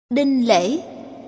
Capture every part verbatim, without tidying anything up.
Đinh Lễ.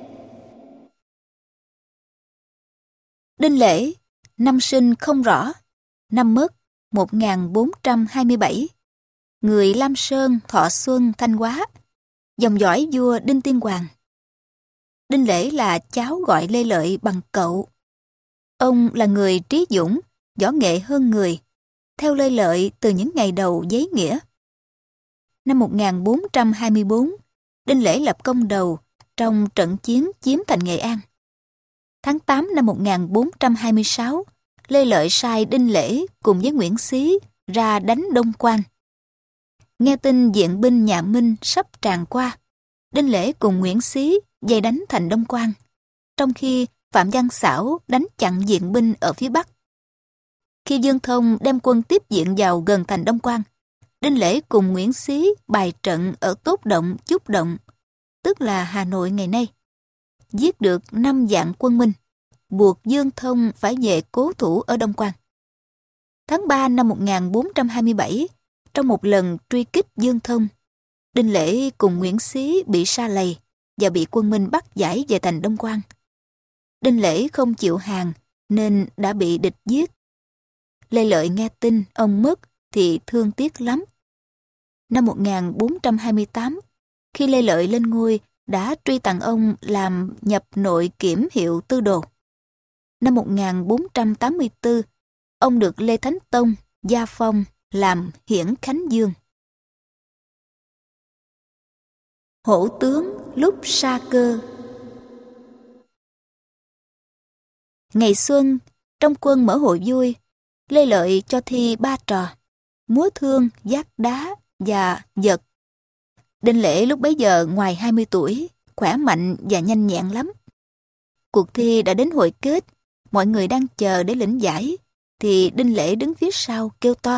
Đinh Lễ, năm sinh không rõ, năm mất một nghìn bốn trăm hai mươi bảy, người Lam Sơn, Thọ Xuân, Thanh Hóa, dòng dõi vua Đinh Tiên Hoàng. Đinh Lễ là cháu gọi Lê Lợi bằng cậu. Ông là người trí dũng, võ nghệ hơn người, theo Lê Lợi từ những ngày đầu giấy nghĩa. Năm một nghìn bốn trăm hai mươi bốn, Đinh Lễ lập công đầu trong trận chiến chiếm thành Nghệ An. Tháng tám năm một nghìn bốn trăm hai mươi sáu, Lê Lợi sai Đinh Lễ cùng với Nguyễn Xí ra đánh Đông Quan. Nghe tin viện binh nhà Minh sắp tràn qua, Đinh Lễ cùng Nguyễn Xí dây đánh thành Đông Quan, trong khi Phạm Văn Xảo đánh chặn viện binh ở phía Bắc. Khi Dương Thông đem quân tiếp viện vào gần thành Đông Quan, Đinh Lễ cùng Nguyễn Xí bài trận ở Tốt Động, Chúc Động, tức là Hà Nội ngày nay, giết được năm vạn quân Minh, buộc Dương Thông phải về cố thủ ở Đông Quan. Tháng ba năm một nghìn bốn trăm hai mươi bảy, trong một lần truy kích Dương Thông, Đinh Lễ cùng Nguyễn Xí bị sa lầy và bị quân Minh bắt giải về thành Đông Quan. Đinh Lễ không chịu hàng nên đã bị địch giết. Lê Lợi nghe tin ông mất thì thương tiếc lắm. Năm một nghìn bốn trăm hai mươi tám, khi Lê Lợi lên ngôi, đã truy tặng ông làm nhập nội kiểm hiệu tư đồ. Năm một nghìn bốn trăm tám mươi tư, ông được Lê Thánh Tông gia phong làm Hiển Khánh Dương. Hổ tướng lúc sa cơ. Ngày xuân, trong quân mở hội vui, Lê Lợi cho thi ba trò: múa thương, vác đá và giật. Đinh Lễ lúc bấy giờ ngoài hai mươi tuổi, khỏe mạnh và nhanh nhẹn lắm. Cuộc thi đã đến hồi kết, mọi người đang chờ để lĩnh giải, thì Đinh Lễ đứng phía sau kêu to: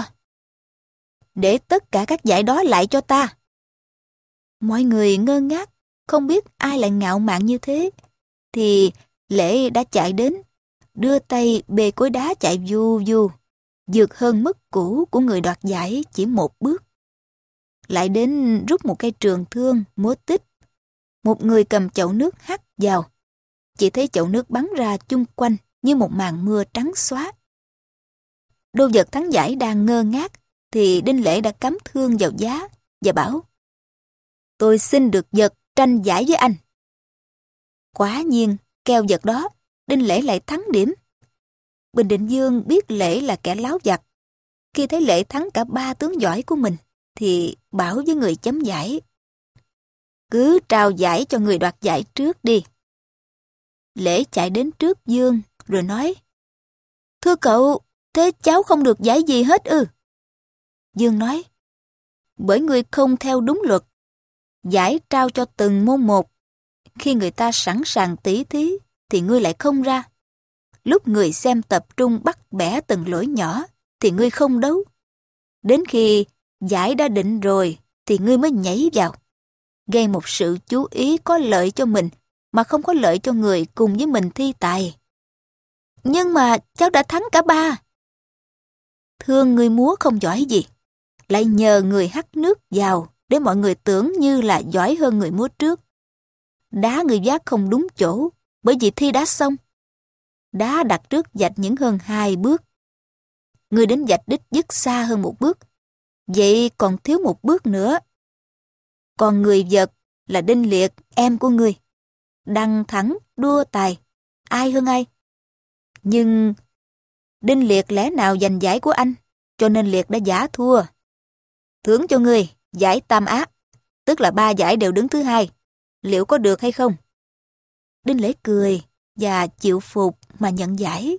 "Để tất cả các giải đó lại cho ta!" Mọi người ngơ ngác, không biết ai lại ngạo mạn như thế, thì Lễ đã chạy đến, đưa tay bê cối đá chạy du du, vượt hơn mức cũ của người đoạt giải chỉ một bước. Lại đến rút một cây trường thương múa tích. Một người cầm chậu nước hắt vào, chỉ thấy chậu nước bắn ra chung quanh như một màn mưa trắng xóa. Đô vật thắng giải đang ngơ ngác, thì Đinh Lễ đã cắm thương vào giá và bảo: "Tôi xin được vật tranh giải với anh." Quả nhiên, keo vật đó, Đinh Lễ lại thắng điểm. Bình Định Vương biết Lễ là kẻ láo vặt. Khi thấy Lễ thắng cả ba tướng giỏi của mình, thì bảo với người chấm giải: "Cứ trao giải cho người đoạt giải trước đi." Lễ chạy đến trước Vương rồi nói: "Thưa cậu, thế cháu không được giải gì hết ư?" Vương nói: "Bởi người không theo đúng luật. Giải trao cho từng môn một. Khi người ta sẵn sàng tỉ thí thì ngươi lại không ra. Lúc người xem tập trung bắt bẻ từng lỗi nhỏ thì ngươi không đấu. Đến khi giải đã định rồi thì ngươi mới nhảy vào, gây một sự chú ý có lợi cho mình mà không có lợi cho người cùng với mình thi tài." "Nhưng mà cháu đã thắng cả ba." "Thương người múa không giỏi gì, lại nhờ người hắt nước vào để mọi người tưởng như là giỏi hơn người múa trước. Đá người vác không đúng chỗ, bởi vì thi đá xong. Đá đặt trước vạch những hơn hai bước. Người đến vạch đích dứt xa hơn một bước, vậy còn thiếu một bước nữa. Còn người vật là Đinh Liệt, em của người. Đăng thẳng, đua tài, ai hơn ai. Nhưng Đinh Liệt lẽ nào giành giải của anh, cho nên Liệt đã giả thua. Thưởng cho người giải tam á, tức là ba giải đều đứng thứ hai. Liệu có được hay không?" Đinh Lễ cười và chịu phục mà nhận giải.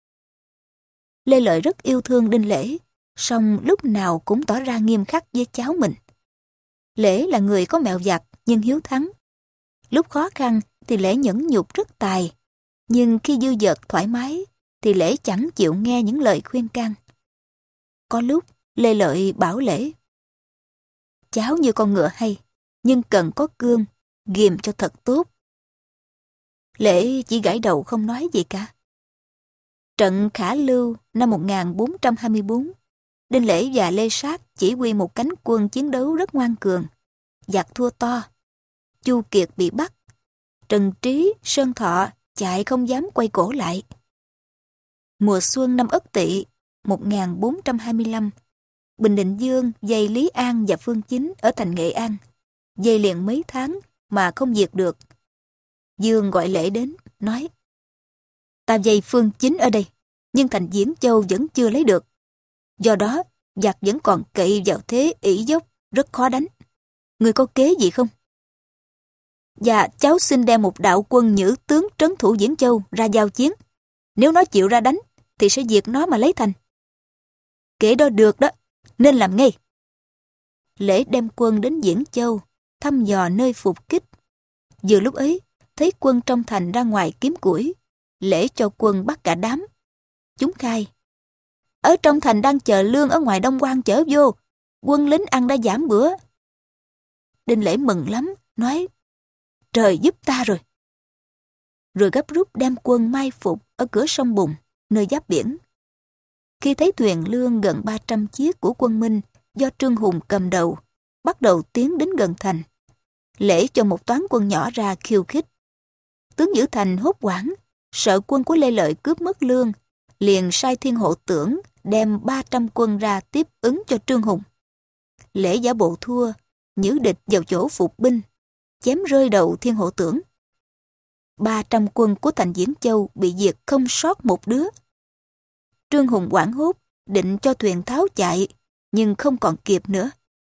Lê Lợi rất yêu thương Đinh Lễ, song lúc nào cũng tỏ ra nghiêm khắc với cháu mình. Lễ là người có mẹo vặt nhưng hiếu thắng. Lúc khó khăn thì Lễ nhẫn nhục rất tài, nhưng khi dư dật thoải mái thì Lễ chẳng chịu nghe những lời khuyên can. Có lúc Lê Lợi bảo Lễ: "Cháu như con ngựa hay, nhưng cần có cương, ghìm cho thật tốt." Lễ chỉ gãi đầu không nói gì cả. Trận Khả Lưu năm một nghìn bốn trăm hai mươi bốn, Đinh Lễ và Lê Sát chỉ huy một cánh quân chiến đấu rất ngoan cường, giặc thua to. Chu Kiệt bị bắt. Trần Trí, Sơn Thọ chạy không dám quay cổ lại. Mùa xuân năm Ất Tỵ một nghìn bốn trăm hai mươi lăm, Bình Định Dương dày Lý An và Phương Chính ở thành Nghệ An. Dày liền mấy tháng mà không diệt được. Dương gọi Lễ đến, nói: Ta dày Phương Chính ở đây, nhưng thành Diễn Châu vẫn chưa lấy được. Do đó, giặc vẫn còn cậy vào thế ỷ dốc, rất khó đánh. Người có kế gì không? Và cháu xin đem một đạo quân nhữ tướng trấn thủ Diễn Châu ra giao chiến. Nếu nó chịu ra đánh, thì sẽ diệt nó mà lấy thành. Kế đó được đó, nên làm ngay. Lễ đem quân đến Diễn Châu, thăm dò nơi phục kích. Vừa lúc ấy, thấy quân trong thành ra ngoài kiếm củi. Lễ cho quân bắt cả đám. Chúng khai: Ở trong thành đang chờ lương ở ngoài Đông Quan chở vô, quân lính ăn đã giảm bữa. Đinh Lễ mừng lắm, nói: Trời giúp ta rồi. Rồi gấp rút đem quân mai phục ở cửa sông Bùng, nơi giáp biển. Khi thấy thuyền lương gần ba trăm chiếc của quân Minh do Trương Hùng cầm đầu, bắt đầu tiến đến gần thành. Lễ cho một toán quân nhỏ ra khiêu khích. Tướng giữ thành hốt hoảng, sợ quân của Lê Lợi cướp mất lương, liền sai Thiên Hộ Tưởng đem ba trăm quân ra tiếp ứng cho Trương Hùng. Lễ giả bộ thua, nhử địch vào chỗ phục binh, chém rơi đầu Thiên Hộ Tưởng. ba trăm quân của thành Diễn Châu bị diệt không sót một đứa. Trương Hùng hoảng hốt, định cho thuyền tháo chạy, nhưng không còn kịp nữa.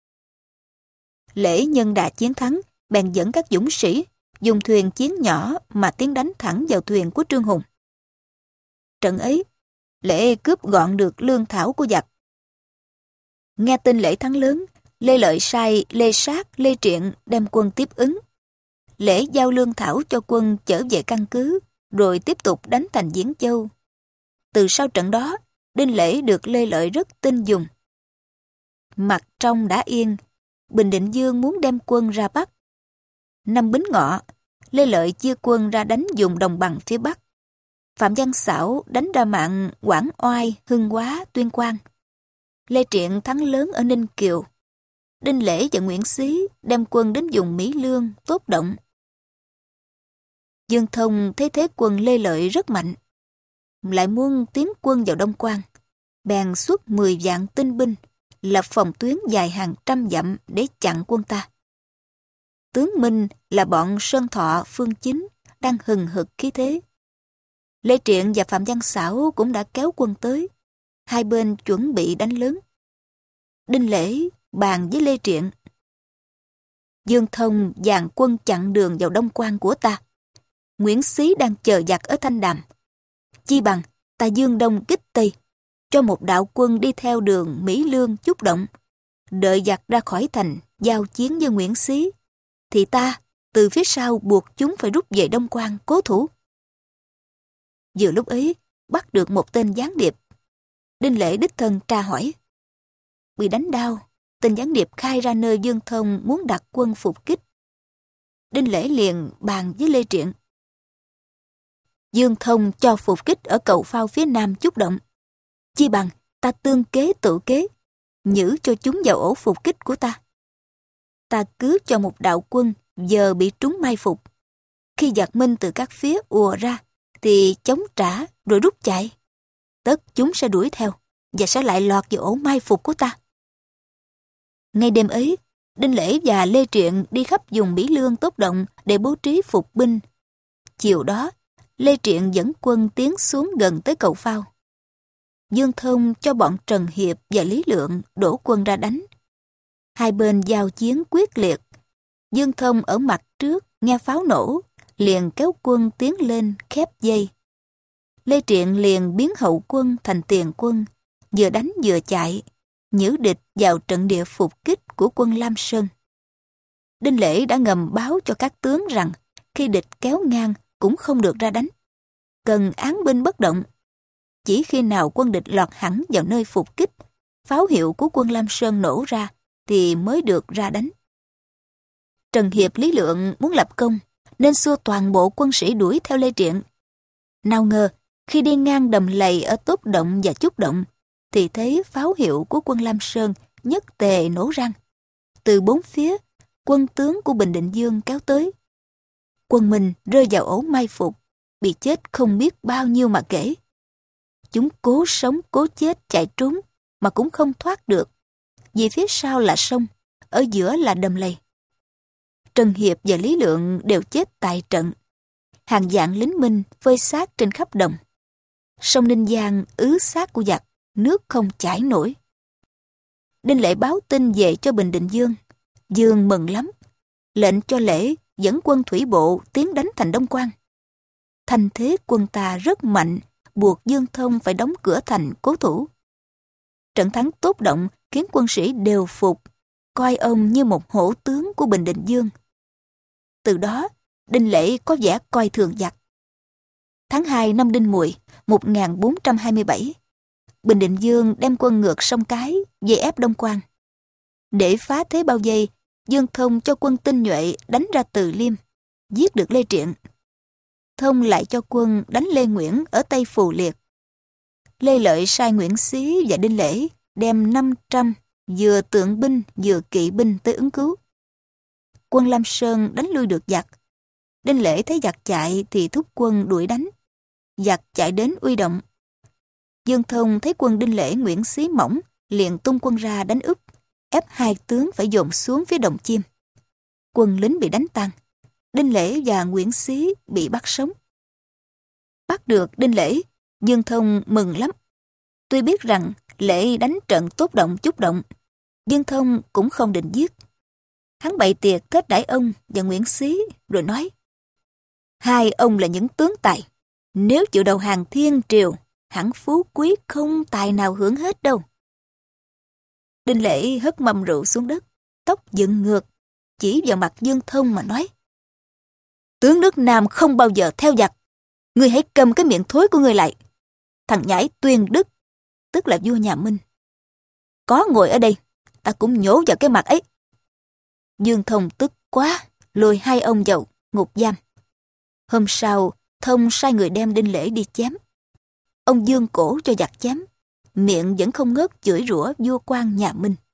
Lễ nhân đà chiến thắng, bèn dẫn các dũng sĩ dùng thuyền chiến nhỏ mà tiến đánh thẳng vào thuyền của Trương Hùng. Trận ấy, Lễ cướp gọn được lương thảo của giặc. Nghe tin Lễ thắng lớn, Lê Lợi sai Lê Sát, Lê Triện đem quân tiếp ứng. Lễ giao lương thảo cho quân trở về căn cứ, rồi tiếp tục đánh thành Diễn Châu. Từ sau trận đó, Đinh Lễ được Lê Lợi rất tin dùng. Mặt trong đã yên, Bình Định Dương muốn đem quân ra Bắc. Năm Bính Ngọ, Lê Lợi chia quân ra đánh vùng đồng bằng phía Bắc. Phạm Văn Xảo đánh ra mạng Quảng Oai, Hưng Hóa, Tuyên Quang. Lê Triện thắng lớn ở Ninh Kiều. Đinh Lễ và Nguyễn Xí đem quân đến vùng Mỹ Lương, Tốt Động. Dương Thông thấy thế quân Lê Lợi rất mạnh, lại muốn tiến quân vào Đông Quan, bèn xuất mười vạn tinh binh, lập phòng tuyến dài hàng trăm dặm để chặn quân ta. Tướng Minh là bọn Sơn Thọ, Phương Chính đang hừng hực khí thế. Lê Triện và Phạm Văn Xảo cũng đã kéo quân tới, hai bên chuẩn bị đánh lớn. Đinh Lễ bàn với Lê Triện: Dương Thông dàn quân chặn đường vào Đông Quan của ta. Nguyễn Xí đang chờ giặc ở Thanh Đàm. Chi bằng ta dương đông kích tây, cho một đạo quân đi theo đường Mỹ Lương, Chúc Động, đợi giặc ra khỏi thành giao chiến với Nguyễn Xí, thì ta từ phía sau buộc chúng phải rút về Đông Quan cố thủ. Vừa lúc ấy bắt được một tên gián điệp. Đinh Lễ đích thân tra hỏi. Bị đánh đau, tên gián điệp khai ra nơi Dương Thông muốn đặt quân phục kích. Đinh Lễ liền bàn với Lê Triện: Dương Thông cho phục kích ở cầu phao phía nam Chúc Động. Chi bằng ta tương kế tự kế, nhử cho chúng vào ổ phục kích của ta. Ta cứ cho một đạo quân giờ bị trúng mai phục. Khi giặc Minh từ các phía ùa ra, thì chống trả rồi rút chạy. Tất chúng sẽ đuổi theo và sẽ lại lọt vào ổ mai phục của ta. Ngay đêm ấy, Đinh Lễ và Lê Triện đi khắp vùng Mỹ Lương, Tốt Động để bố trí phục binh. Chiều đó, Lê Triện dẫn quân tiến xuống gần tới cầu phao. Dương Thông cho bọn Trần Hiệp và Lý Lượng đổ quân ra đánh. Hai bên giao chiến quyết liệt. Dương Thông ở mặt trước nghe pháo nổ, liền kéo quân tiến lên khép dây. Lê Triện liền biến hậu quân thành tiền quân, vừa đánh vừa chạy, nhử địch vào trận địa phục kích của quân Lam Sơn. Đinh Lễ đã ngầm báo cho các tướng rằng khi địch kéo ngang cũng không được ra đánh, cần án binh bất động. Chỉ khi nào quân địch lọt hẳn vào nơi phục kích, pháo hiệu của quân Lam Sơn nổ ra thì mới được ra đánh. Trần Hiệp, Lý Lượng muốn lập công nên xua toàn bộ quân sĩ đuổi theo Lê Triện. Nào ngờ khi đi ngang đầm lầy ở Tốt Động và Chúc Động thì thấy pháo hiệu của quân Lam Sơn nhất tề nổ răng. Từ bốn phía, quân tướng của Bình Định Dương kéo tới. Quân Minh rơi vào ổ mai phục, bị chết không biết bao nhiêu mà kể. Chúng cố sống cố chết chạy trốn mà cũng không thoát được, vì phía sau là sông, ở giữa là đầm lầy. Trần Hiệp và Lý Lượng đều chết tại trận. Hàng vạn lính Minh phơi xác trên khắp đồng. Sông Ninh Giang ứ xác của giặc, nước không chảy nổi. Đinh Lễ báo tin về cho Bình Định Dương. Dương mừng lắm, lệnh cho Lễ dẫn quân thủy bộ tiến đánh thành Đông Quan. Thành thế quân ta rất mạnh, buộc Dương Thông phải đóng cửa thành cố thủ. Trận thắng tốt động khiến quân sĩ đều phục, coi ông như một hổ tướng của Bình Định Dương. Từ đó, Đinh Lễ có vẻ coi thường giặc. Tháng hai năm Đinh Mùi, một nghìn bốn trăm hai mươi bảy, Bình Định Dương đem quân ngược sông Cái về ép Đông Quan. Để phá thế bao vây, Dương Thông cho quân tinh nhuệ đánh ra Từ Liêm, giết được Lê Triện. Thông lại cho quân đánh Lê Nguyễn ở Tây Phù Liệt. Lê Lợi sai Nguyễn Xí và Đinh Lễ đem năm trăm vừa tượng binh vừa kỵ binh tới ứng cứu. Quân Lam Sơn đánh lui được giặc. Đinh Lễ thấy giặc chạy thì thúc quân đuổi đánh. Giặc chạy đến Uy Động. Dương Thông thấy quân Đinh Lễ Nguyễn Xí mỏng, liền tung quân ra đánh úp, ép hai tướng phải dồn xuống phía Đồng Chim. Quân lính bị đánh tan. Đinh Lễ và Nguyễn Xí bị bắt sống. Bắt được Đinh Lễ, Dương Thông mừng lắm. Tuy biết rằng Lễ đánh trận tốt động chút động, Dương Thông cũng không định giết. Hắn bày tiệc kết đãi ông và Nguyễn Xí rồi nói: hai ông là những tướng tài, nếu chịu đầu hàng thiên triều, hẳn phú quý không tài nào hưởng hết đâu. Đinh Lễ hất mâm rượu xuống đất, tóc dựng ngược, chỉ vào mặt Dương Thông mà nói: tướng nước Nam không bao giờ theo giặc, ngươi hãy cầm cái miệng thối của ngươi lại. Thằng nhãi Tuyên Đức, tức là vua nhà Minh, có ngồi ở đây, ta cũng nhổ vào cái mặt ấy. Dương Thông tức quá, lôi hai ông vào ngục giam. Hôm sau, Thông sai người đem Đinh Lễ đi chém. Ông dương cổ cho giặc chém, miệng vẫn không ngớt chửi rủa vua quan nhà Minh.